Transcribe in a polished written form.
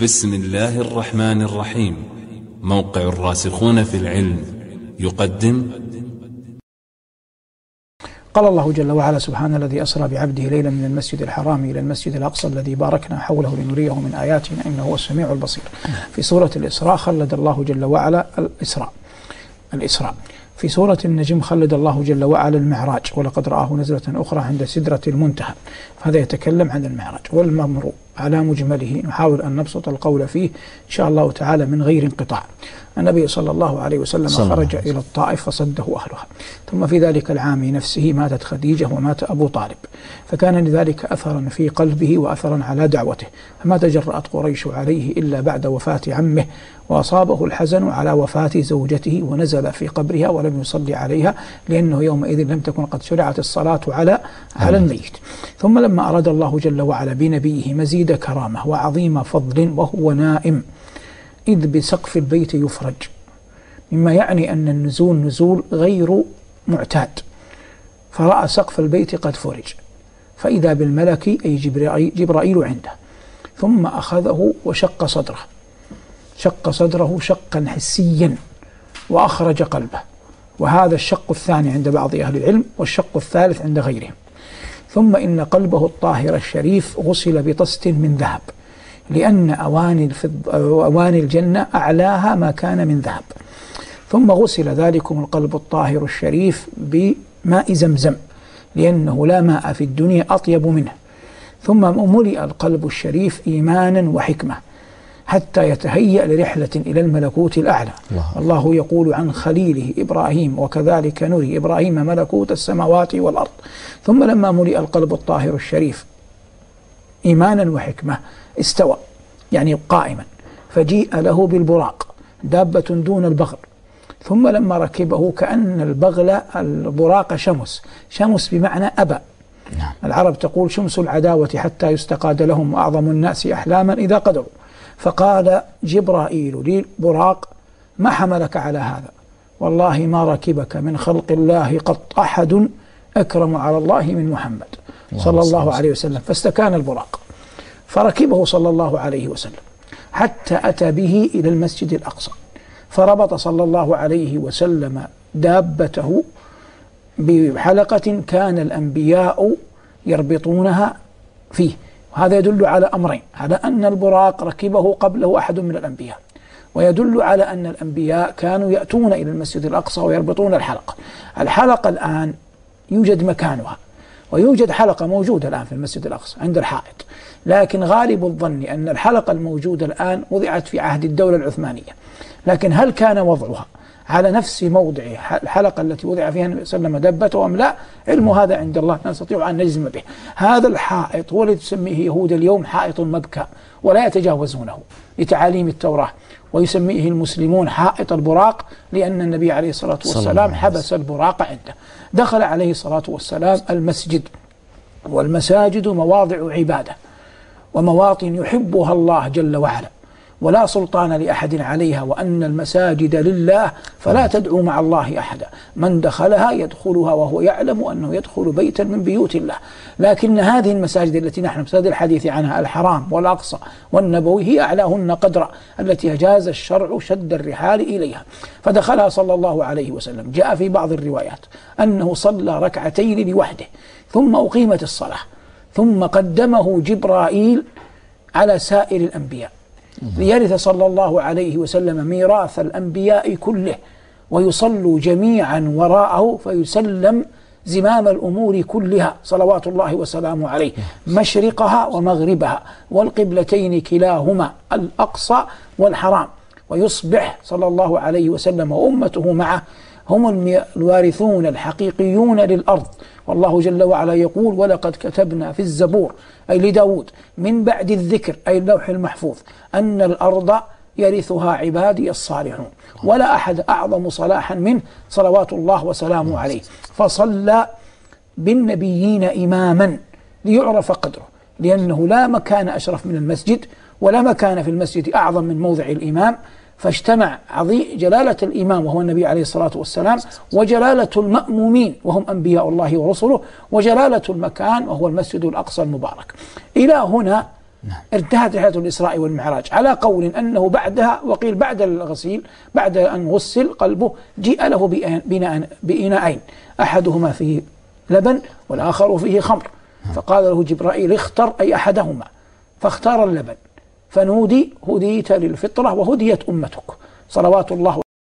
بسم الله الرحمن الرحيم. موقع الراسخون في العلم يقدم. قال الله جل وعلا: سبحان الذي أسرى بعبده ليلا من المسجد الحرام إلى المسجد الأقصى الذي باركنا حوله لنريه من آياتنا إنه هو السميع البصير. في سورة الإسراء خلد الله جل وعلا الإسراء. في سورة النجم خلد الله جل وعلا المعراج: ولقد رآه نزلة أخرى عند سدرة المنتهى. فهذا يتكلم عن المعراج. والمأمر على مجمله نحاول أن نبسط القول فيه إن شاء الله تعالى من غير انقطاع. النبي صلى الله عليه وسلم خرج إلى الطائف فصده أهلها، ثم في ذلك العام نفسه ماتت خديجة ومات أبو طالب، فكان لذلك أثرا في قلبه وأثرا على دعوته، فما تجرأت قريش عليه إلا بعد وفاة عمه، وأصابه الحزن على وفاة زوجته ونزل في قبرها ولم يصلي عليها، لأنه يومئذ لم تكن قد شرعت الصلاة على الميت. ثم لما أراد الله جل وعلا بنبيه مزيد كرامة وعظيم فضل وهو نائم إذ بسقف البيت يفرج، مما يعني أن النزول نزول غير معتاد، فرأى سقف البيت قد فرج، فإذا بالملك أي جبرائيل عنده، ثم أخذه وشق صدره شقا حسيا وأخرج قلبه، وهذا الشق الثاني عند بعض أهل العلم، والشق الثالث عند غيرهم. ثم إن قلبه الطاهر الشريف غسل بطست من ذهب، لأن أواني الجنة أعلاها ما كان من ذهب. ثم غسل ذلكم القلب الطاهر الشريف بماء زمزم، لأنه لا ماء في الدنيا أطيب منه. ثم ملئ القلب الشريف إيمانا وحكمة حتى يتهيأ لرحلة إلى الملكوت الأعلى. الله يقول عن خليله إبراهيم: وكذلك نري إبراهيم ملكوت السماوات والأرض. ثم لما ملئ القلب الطاهر الشريف إيمانا وحكمة استوى، يعني قائما، فجيء له بالبراق، دابة دون البغل. ثم لما ركبه كأن البراق شمس بمعنى أبى. العرب تقول: شمس العداوة حتى يستقاد لهم، وأعظم الناس أحلاما إذا قدروا. فقال جبرائيل للبراق: ما حملك على هذا؟ والله ما ركبك من خلق الله قط أحد أكرم على الله من محمد صلى الله عليه وسلم. فاستكان البراق فركبه صلى الله عليه وسلم حتى أتى به إلى المسجد الأقصى، فربط صلى الله عليه وسلم دابته بحلقة كان الأنبياء يربطونها فيه. وهذا يدل على أمرين: على أن البراق ركبه قبله أحد من الأنبياء، ويدل على أن الأنبياء كانوا يأتون إلى المسجد الأقصى ويربطون الحلقة الآن يوجد مكانها، ويوجد حلقة موجودة الآن في المسجد الأقصى عند الحائط، لكن غالب الظن أن الحلقة الموجودة الآن وضعت في عهد الدولة العثمانية. لكن هل كان وضعها على نفس موضع الحلقة التي وضع فيها النبي صلى الله عليه وسلم دبته أم لا؟ علم هذا عند الله، نستطيع أن نجزم به. هذا الحائط هو الذي تسميه يهود اليوم حائط مبكى، ولا يتجاوزونه لتعاليم التوراة، ويسميه المسلمون حائط البراق، لأن النبي عليه الصلاة والسلام حبس البراق عنده. دخل عليه الصلاة والسلام المسجد، والمساجد مواضع عبادة ومواطن يحبها الله جل وعلا، ولا سلطان لأحد عليها، وأن المساجد لله فلا تدعوا مع الله أحدا، من دخلها يدخلها وهو يعلم أنه يدخل بيتا من بيوت الله. لكن هذه المساجد التي نحن بصدد الحديث عنها، الحرام والأقصى والنبوي، هي أعلاهن قدرا، التي جاز الشرع شد الرحال إليها، فدخلها صلى الله عليه وسلم. جاء في بعض الروايات أنه صلى ركعتين لوحده، ثم أقيمت الصلاة، ثم قدمه جبرائيل على سائر الأنبياء ليرث صلى الله عليه وسلم ميراث الأنبياء كله، ويصلوا جميعا وراءه، فيسلم زمام الأمور كلها صلوات الله وسلامه عليه، مشرقها ومغربها، والقبلتين كلاهما الأقصى والحرام، ويصبح صلى الله عليه وسلم وأمته معه هم الوارثون الحقيقيون للأرض. والله جل وعلا يقول: ولقد كتبنا في الزبور، أي لداود، من بعد الذكر، أي اللوح المحفوظ، أن الأرض يرثها عبادي الصالحون، ولا أحد أعظم صلاحا منه صلوات الله وسلامه عليه. فصلى بالنبيين إماما ليعرف قدره، لأنه لا مكان أشرف من المسجد، ولا مكان في المسجد أعظم من موضع الإمام، فاجتمع جلالة الإمام وهو النبي عليه الصلاة والسلام، وجلالة المأمومين وهم أنبياء الله ورسله، وجلالة المكان وهو المسجد الأقصى المبارك. إلى هنا انتهت رحلة الإسراء والمعراج، على قول أنه بعدها، وقيل بعد الغسيل، بعد أن غسل قلبه جيء له بإناءين، أحدهما فيه لبن والآخر فيه خمر، فقال له جبرائيل اختر أي أحدهما، فاختار اللبن، فنودي هديت للفطرة وهديت أمتك صلوات الله